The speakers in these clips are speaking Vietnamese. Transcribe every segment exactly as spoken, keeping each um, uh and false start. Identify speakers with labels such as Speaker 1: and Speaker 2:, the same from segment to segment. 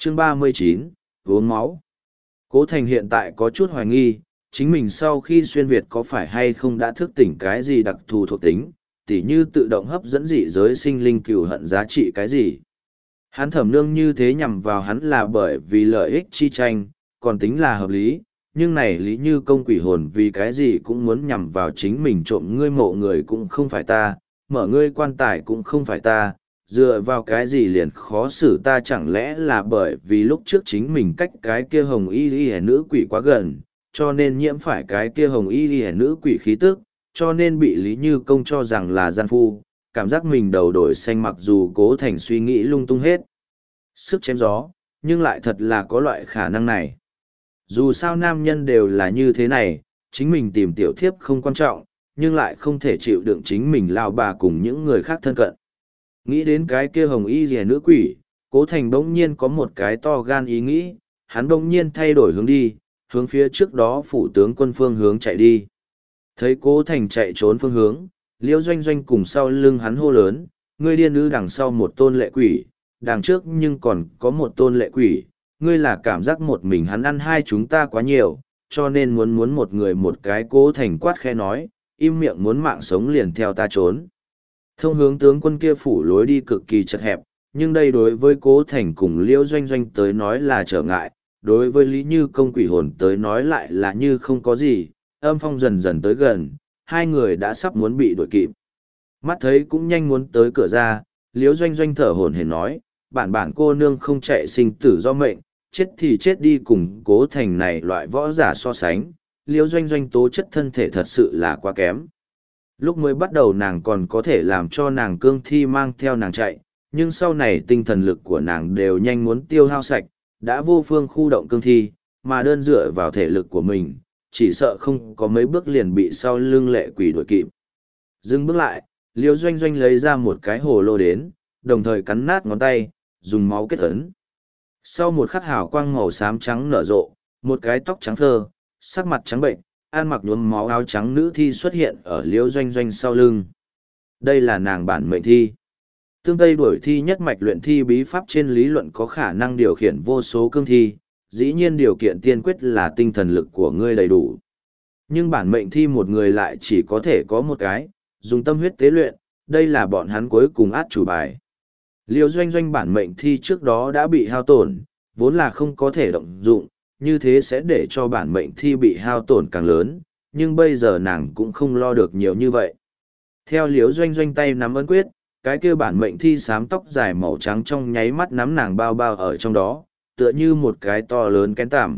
Speaker 1: chương ba mươi chín, uống máu. Cố Thành hiện tại có chút hoài nghi, chính mình sau khi xuyên Việt có phải hay không đã thức tỉnh cái gì đặc thù thuộc tính, tỉ như tự động hấp dẫn dị giới sinh linh cừu hận giá trị cái gì. Hắn thẩm nương như thế nhằm vào hắn là bởi vì lợi ích chi tranh, còn tính là hợp lý, nhưng này lý như công quỷ hồn vì cái gì cũng muốn nhằm vào chính mình, trộm ngươi mộ người cũng không phải ta, mở ngươi quan tài cũng không phải ta, dựa vào cái gì liền khó xử ta, chẳng lẽ là bởi vì lúc trước chính mình cách cái kia hồng y y nữ quỷ quá gần, cho nên nhiễm phải cái kia hồng y y nữ quỷ khí tức, cho nên bị Lý Như Công cho rằng là gian phu, cảm giác mình đầu đổi xanh, mặc dù Cố Thành suy nghĩ lung tung hết sức chém gió, nhưng lại thật là có loại khả năng này. Dù sao nam nhân đều là như thế này, chính mình tìm tiểu thiếp không quan trọng, nhưng lại không thể chịu đựng chính mình lao bà cùng những người khác thân cận. Nghĩ đến cái kia hồng y rìa nữ quỷ, Cố Thành bỗng nhiên có một cái to gan ý nghĩ, hắn bỗng nhiên thay đổi hướng đi, hướng phía trước đó phủ tướng quân phương hướng chạy đi. Thấy Cố Thành chạy trốn phương hướng, Liễu Doanh Doanh cùng sau lưng hắn hô lớn, ngươi điên ư, đằng sau một tôn lệ quỷ, đằng trước nhưng còn có một tôn lệ quỷ, ngươi là cảm giác một mình hắn ăn hai chúng ta quá nhiều, cho nên muốn muốn một người một cái. Cố Thành quát khẽ nói, im miệng, muốn mạng sống liền theo ta trốn. Thông hướng tướng quân kia phủ lối đi cực kỳ chật hẹp, nhưng đây đối với Cố Thành cùng Liễu Doanh Doanh tới nói là trở ngại, đối với Lý Như Công quỷ hồn tới nói lại là như không có gì. Âm phong dần dần tới gần, hai người đã sắp muốn bị đuổi kịp. Mắt thấy cũng nhanh muốn tới cửa ra, Liễu Doanh Doanh thở hổn hển nói, bản bản cô nương không chạy sinh tử do mệnh, chết thì chết đi, cùng Cố Thành này loại võ giả so sánh, Liễu Doanh Doanh tố chất thân thể thật sự là quá kém. Lúc mới bắt đầu nàng còn có thể làm cho nàng cương thi mang theo nàng chạy, nhưng sau này tinh thần lực của nàng đều nhanh muốn tiêu hao sạch, đã vô phương khu động cương thi, mà đơn dựa vào thể lực của mình, chỉ sợ không có mấy bước liền bị sau lưng lệ quỷ đuổi kịp. Dừng bước lại, Liễu Doanh Doanh lấy ra một cái hồ lô đến, đồng thời cắn nát ngón tay, dùng máu kết ấn. Sau một khắc hào quang màu xám trắng nở rộ, một cái tóc trắng phơ, sắc mặt trắng bệnh, ăn mặc nhuốm máu áo trắng nữ thi xuất hiện ở Liễu Doanh Doanh sau lưng. Đây là nàng bản mệnh thi. Tương Tây đuổi thi nhất mạch luyện thi bí pháp trên lý luận có khả năng điều khiển vô số cương thi, dĩ nhiên điều kiện tiên quyết là tinh thần lực của ngươi đầy đủ. Nhưng bản mệnh thi một người lại chỉ có thể có một cái, dùng tâm huyết tế luyện, đây là bọn hắn cuối cùng át chủ bài. Liễu Doanh Doanh bản mệnh thi trước đó đã bị hao tổn, vốn là không có thể động dụng, như thế sẽ để cho bản mệnh thi bị hao tổn càng lớn, nhưng bây giờ nàng cũng không lo được nhiều như vậy. Theo Liễu Doanh Doanh tay nắm ấn quyết, cái kia bản mệnh thi xám tóc dài màu trắng trong nháy mắt nắm nàng bao bao ở trong đó, tựa như một cái to lớn kén tằm.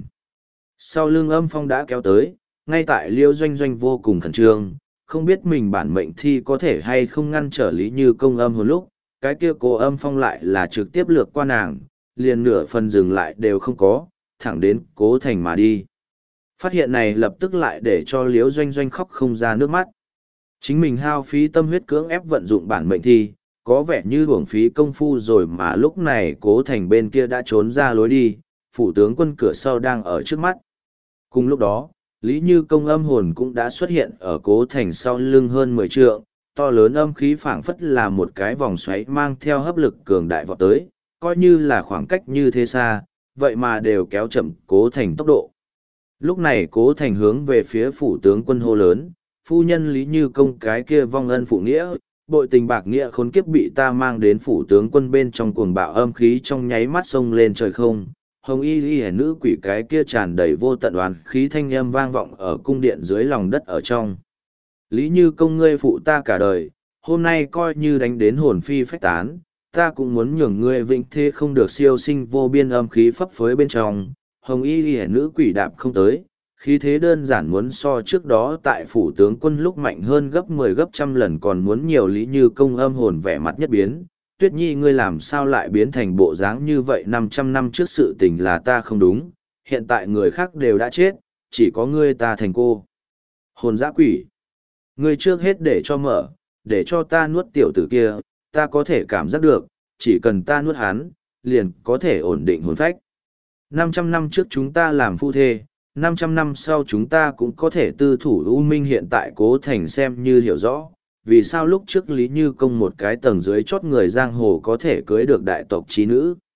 Speaker 1: Sau lưng âm phong đã kéo tới, ngay tại Liễu Doanh Doanh vô cùng khẩn trương, không biết mình bản mệnh thi có thể hay không ngăn trở Lý Như Công âm hồn lúc, cái kia cô âm phong lại là trực tiếp lược qua nàng, liền nửa phần dừng lại đều không có, thẳng đến Cố Thành mà đi. Phát hiện này lập tức lại để cho Liễu Doanh Doanh khóc không ra nước mắt. Chính mình hao phí tâm huyết cưỡng ép vận dụng bản mệnh thi, có vẻ như uổng phí công phu rồi, mà lúc này Cố Thành bên kia đã trốn ra lối đi, phủ tướng quân cửa sau đang ở trước mắt. Cùng lúc đó, Lý Như Công âm hồn cũng đã xuất hiện ở Cố Thành sau lưng hơn mười trượng, to lớn âm khí phảng phất là một cái vòng xoáy mang theo hấp lực cường đại vọt tới, coi như là khoảng cách như thế xa, vậy mà đều kéo chậm Cố Thành tốc độ. Lúc này Cố Thành hướng về phía phủ tướng quân hô lớn, phu nhân Lý Như Công cái kia vong ân phụ nghĩa, bội tình bạc nghĩa khốn kiếp bị ta mang đến phủ tướng quân bên trong cuồng bạo âm khí trong nháy mắt sông lên trời không. Hồng y y nữ quỷ cái kia tràn đầy vô tận oán khí thanh âm vang vọng ở cung điện dưới lòng đất ở trong. Lý Như Công ngươi phụ ta cả đời, hôm nay coi như đánh đến hồn phi phách tán, ta cũng muốn nhường ngươi vĩnh thế không được siêu sinh vô biên âm khí phấp phới bên trong. Hồng y y nữ quỷ đạp không tới, khí thế đơn giản muốn so trước đó tại phủ tướng quân lúc mạnh hơn gấp mười gấp trăm lần còn muốn nhiều. Lý Như Công âm hồn vẻ mặt nhất biến, Tuyết Nhi ngươi làm sao lại biến thành bộ dáng như vậy, năm trăm năm trước sự tình là ta không đúng, hiện tại người khác đều đã chết, chỉ có ngươi ta thành cô hồn dã quỷ. Ngươi trước hết để cho mở, để cho ta nuốt tiểu tử kia, ta có thể cảm giác được, chỉ cần ta nuốt hắn, liền có thể ổn định hồn phách. năm trăm năm trước chúng ta làm phu thê, năm trăm năm sau chúng ta cũng có thể tư thủ. U Minh hiện tại Cố Thành xem như hiểu rõ, vì sao lúc trước Lý Như Công một cái tầng dưới chót người giang hồ có thể cưới được đại tộc trí nữ.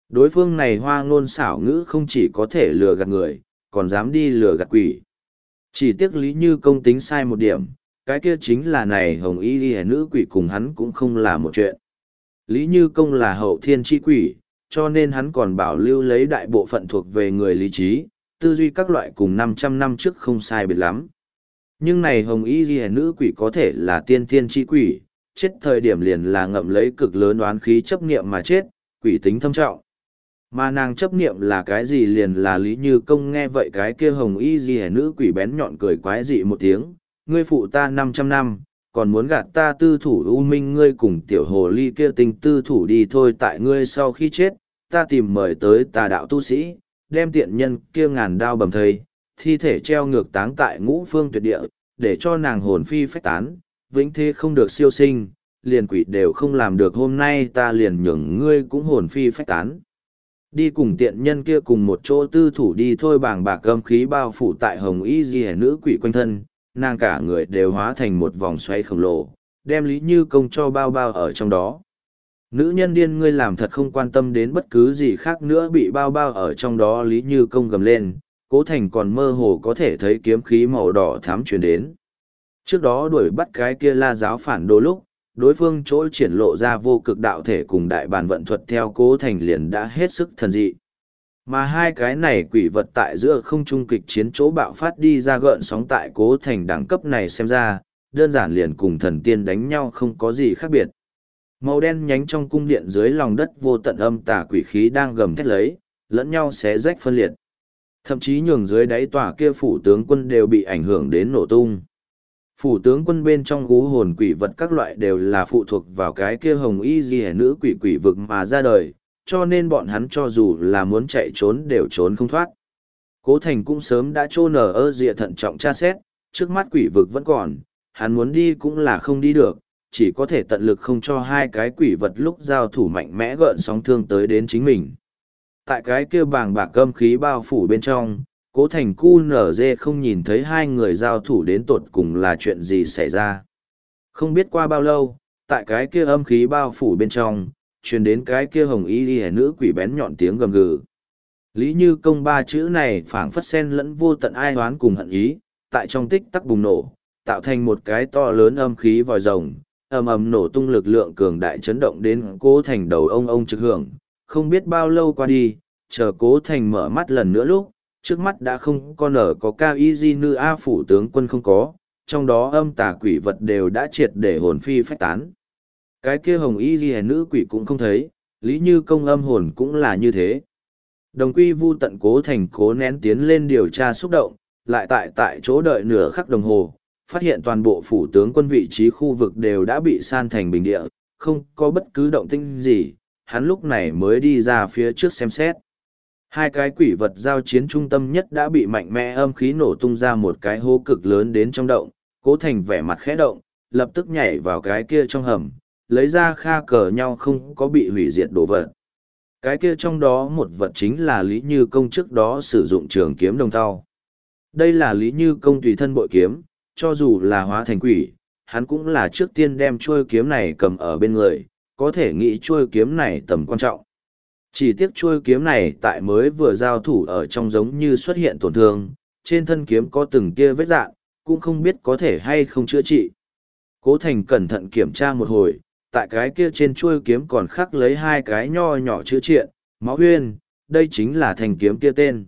Speaker 1: Đối phương này hoa ngôn xảo ngữ không chỉ có thể lừa gạt người, còn dám đi lừa gạt quỷ. Chỉ tiếc Lý Như Công tính sai một điểm, cái kia chính là này hồng y ghi nữ quỷ cùng hắn cũng không là một chuyện. Lý Như Công là hậu thiên chi quỷ, cho nên hắn còn bảo lưu lấy đại bộ phận thuộc về người lý trí, tư duy các loại cùng năm trăm năm trước không sai biệt lắm. Nhưng này hồng y ghi nữ quỷ có thể là tiên thiên chi quỷ, chết thời điểm liền là ngậm lấy cực lớn oán khí chấp niệm mà chết, quỷ tính thâm trọng. Mà nàng chấp niệm là cái gì liền là Lý Như Công nghe vậy cái kia hồng y ghi nữ quỷ bén nhọn cười quái dị một tiếng, ngươi phụ ta năm trăm năm, còn muốn gạt ta tư thủ u minh ngươi cùng tiểu hồ ly kia tình tư thủ đi thôi tại ngươi sau khi chết, ta tìm mời tới tà đạo tu sĩ, đem tiện nhân kia ngàn đao bầm thây, thi thể treo ngược táng tại ngũ phương tuyệt địa, để cho nàng hồn phi phách tán, vĩnh thế không được siêu sinh, liền quỷ đều không làm được hôm nay ta liền nhường ngươi cũng hồn phi phách tán. Đi cùng tiện nhân kia cùng một chỗ tư thủ đi thôi bàng bạc âm khí bao phủ tại hồng y ghi nữ quỷ quanh thân, nàng cả người đều hóa thành một vòng xoay khổng lồ, đem Lý Như Công cho bao bao ở trong đó. Nữ nhân điên ngươi làm thật không quan tâm đến bất cứ gì khác nữa bị bao bao ở trong đó Lý Như Công gầm lên, Cố Thành còn mơ hồ có thể thấy kiếm khí màu đỏ thám truyền đến. Trước đó đuổi bắt cái kia La giáo phản đồ lúc, đối phương chỗ triển lộ ra vô cực đạo thể cùng đại bàn vận thuật theo Cố Thành liền đã hết sức thần dị. Mà hai cái này quỷ vật tại giữa không trung kịch chiến chỗ bạo phát đi ra gợn sóng tại Cố Thành đẳng cấp này xem ra, đơn giản liền cùng thần tiên đánh nhau không có gì khác biệt. Màu đen nhánh trong cung điện dưới lòng đất vô tận âm tà quỷ khí đang gầm thét lấy, lẫn nhau xé rách phân liệt. Thậm chí nhường dưới đáy tòa kia phủ tướng quân đều bị ảnh hưởng đến nổ tung. Phủ tướng quân bên trong gú hồn quỷ vật các loại đều là phụ thuộc vào cái kia hồng y ghi nữ quỷ quỷ vực mà ra đời, cho nên bọn hắn cho dù là muốn chạy trốn đều trốn không thoát. Cố Thành cũng sớm đã trô nở ơ dịa thận trọng tra xét, trước mắt quỷ vực vẫn còn, hắn muốn đi cũng là không đi được, chỉ có thể tận lực không cho hai cái quỷ vật lúc giao thủ mạnh mẽ gợn sóng thương tới đến chính mình. Tại cái kia bàng bạc âm khí bao phủ bên trong, Cố Thành cu nở dê không nhìn thấy hai người giao thủ đến tột cùng là chuyện gì xảy ra. Không biết qua bao lâu, tại cái kia âm khí bao phủ bên trong, truyền đến cái kia hồng y đi nữ quỷ bén nhọn tiếng gầm gừ. Lý Như Công ba chữ này phảng phất xen lẫn vô tận ai hoán cùng hận ý, tại trong tích tắc bùng nổ, tạo thành một cái to lớn âm khí vòi rồng, ầm ầm nổ tung lực lượng cường đại chấn động đến Cố Thành đầu ông ông trực hưởng. Không biết bao lâu qua đi, chờ Cố Thành mở mắt lần nữa lúc, trước mắt đã không có nở có cao y di nữ A phủ tướng quân không có, trong đó âm tà quỷ vật đều đã triệt để hồn phi phách tán. Cái kia hồng y di nữ quỷ cũng không thấy, Lý Như Công âm hồn cũng là như thế. Đồng quy vu tận Cố Thành cố nén tiến lên điều tra xúc động, lại tại tại chỗ đợi nửa khắc đồng hồ, phát hiện toàn bộ phủ tướng quân vị trí khu vực đều đã bị san thành bình địa, không có bất cứ động tĩnh gì, hắn lúc này mới đi ra phía trước xem xét. Hai cái quỷ vật giao chiến trung tâm nhất đã bị mạnh mẽ âm khí nổ tung ra một cái hố cực lớn đến trong động, Cố Thành vẻ mặt khẽ động, lập tức nhảy vào cái kia trong hầm, lấy ra kha cờ nhau không có bị hủy diệt đồ vật. Cái kia trong đó một vật chính là Lý Như Công trước đó sử dụng trường kiếm đồng thau. Đây là Lý Như Công tùy thân bội kiếm, cho dù là hóa thành quỷ, hắn cũng là trước tiên đem chuôi kiếm này cầm ở bên người, có thể nghĩ chuôi kiếm này tầm quan trọng. Chỉ tiếc chuôi kiếm này tại mới vừa giao thủ ở trong giống như xuất hiện tổn thương, trên thân kiếm có từng tia vết dạn, cũng không biết có thể hay không chữa trị. Cố Thành cẩn thận kiểm tra một hồi, tại cái kia trên chuôi kiếm còn khắc lấy hai cái nho nhỏ chữ triện, máu huyên, đây chính là thành kiếm kia tên.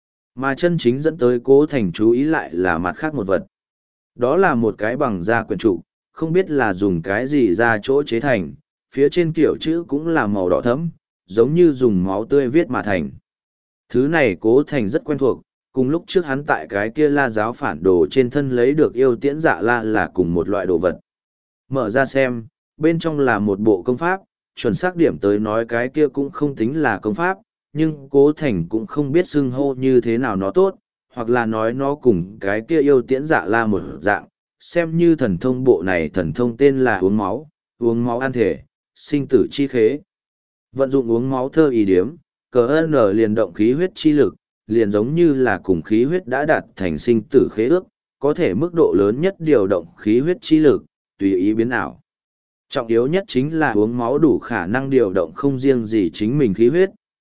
Speaker 1: Mà chân chính dẫn tới Cố Thành chú ý lại là mặt khác một vật. Đó là một cái bằng da quyển trụ, không biết là dùng cái gì ra chỗ chế thành, phía trên kiểu chữ cũng là màu đỏ thẫm, giống như dùng máu tươi viết mà thành. Thứ này Cố Thành rất quen thuộc, cùng lúc trước hắn tại cái kia La giáo phản đồ trên thân lấy được yêu tiễn dạ la là cùng một loại đồ vật. Mở ra xem, bên trong là một bộ công pháp, chuẩn xác điểm tới nói cái kia cũng không tính là công pháp, nhưng Cố Thành cũng không biết xưng hô như thế nào nó tốt, hoặc là nói nó cùng cái kia yêu tiễn dạ la một dạng, xem như thần thông bộ này thần thông tên là uống máu, uống máu ăn thể, sinh tử chi khế. Vận dụng uống máu thơ ý điếm, cờ ơn liền động khí huyết chi lực, liền giống như là cùng khí huyết đã đạt thành sinh tử khế ước, có thể mức độ lớn nhất điều động khí huyết chi lực, tùy ý biến ảo. Trọng yếu nhất chính là uống máu đủ khả năng điều động không riêng gì chính mình khí huyết,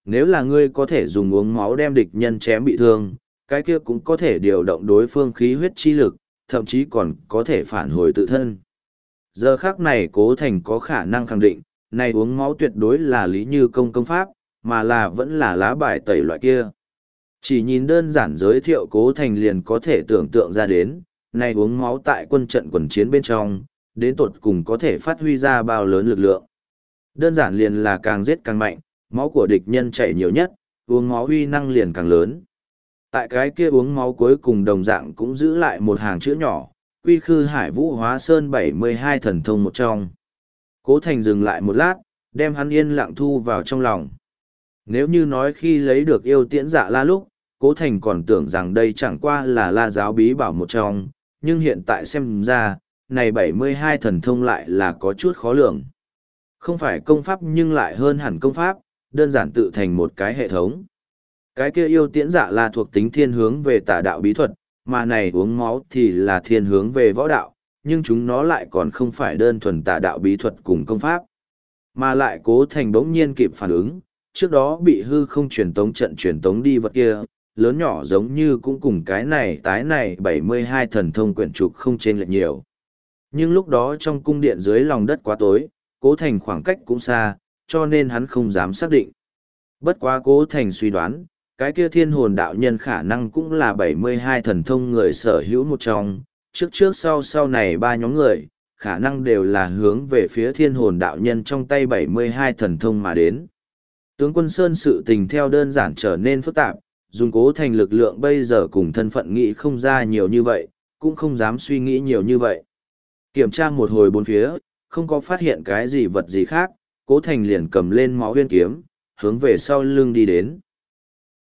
Speaker 1: nếu là ngươi có thể dùng uống máu đem địch nhân chém bị thương, cái kia cũng có thể điều động đối phương khí huyết chi lực, thậm chí còn có thể phản hồi tự thân. Giờ khác này Cố Thành có khả năng khẳng định, này uống máu tuyệt đối là Lý Như Công công pháp, mà là vẫn là lá bài tẩy loại kia. Chỉ nhìn đơn giản giới thiệu Cố Thành liền có thể tưởng tượng ra đến, này uống máu tại quân trận quần chiến bên trong, đến tột cùng có thể phát huy ra bao lớn lực lượng. Đơn giản liền là càng giết càng mạnh, máu của địch nhân chảy nhiều nhất, uống máu uy năng liền càng lớn. Tại cái kia uống máu cuối cùng đồng dạng cũng giữ lại một hàng chữ nhỏ, Quy Khư Hải Vũ Hóa Sơn bảy mươi hai thần thông một trong. Cố Thành dừng lại một lát, đem hắn yên lặng thu vào trong lòng. Nếu như nói khi lấy được yêu tiễn dạ la lúc, Cố Thành còn tưởng rằng đây chẳng qua là la giáo bí bảo một trong, nhưng hiện tại xem ra, này bảy mươi hai thần thông lại là có chút khó lường. Không phải công pháp nhưng lại hơn hẳn công pháp, đơn giản tự thành một cái hệ thống. Cái kia yêu tiễn dạ là thuộc tính thiên hướng về tà đạo bí thuật, mà này uống máu thì là thiên hướng về võ đạo, nhưng chúng nó lại còn không phải đơn thuần tà đạo bí thuật cùng công pháp. Mà lại Cố Thành bỗng nhiên kịp phản ứng, trước đó bị hư không truyền tống trận truyền tống đi vật kia, lớn nhỏ giống như cũng cùng cái này tái này bảy mươi hai thần thông quyển trục không chênh lệch nhiều. Nhưng lúc đó trong cung điện dưới lòng đất quá tối, Cố Thành khoảng cách cũng xa, cho nên hắn không dám xác định. Bất quá Cố Thành suy đoán, cái kia thiên hồn đạo nhân khả năng cũng là bảy mươi hai thần thông người sở hữu một trong, trước trước sau sau này ba nhóm người, khả năng đều là hướng về phía thiên hồn đạo nhân trong tay bảy mươi hai thần thông mà đến. Tướng quân Sơn sự tình theo đơn giản trở nên phức tạp, dùng Cố Thành lực lượng bây giờ cùng thân phận nghĩ không ra nhiều như vậy, cũng không dám suy nghĩ nhiều như vậy. Kiểm tra một hồi bốn phía, không có phát hiện cái gì vật gì khác, Cố Thành liền cầm lên máu huyên kiếm, hướng về sau lưng đi đến.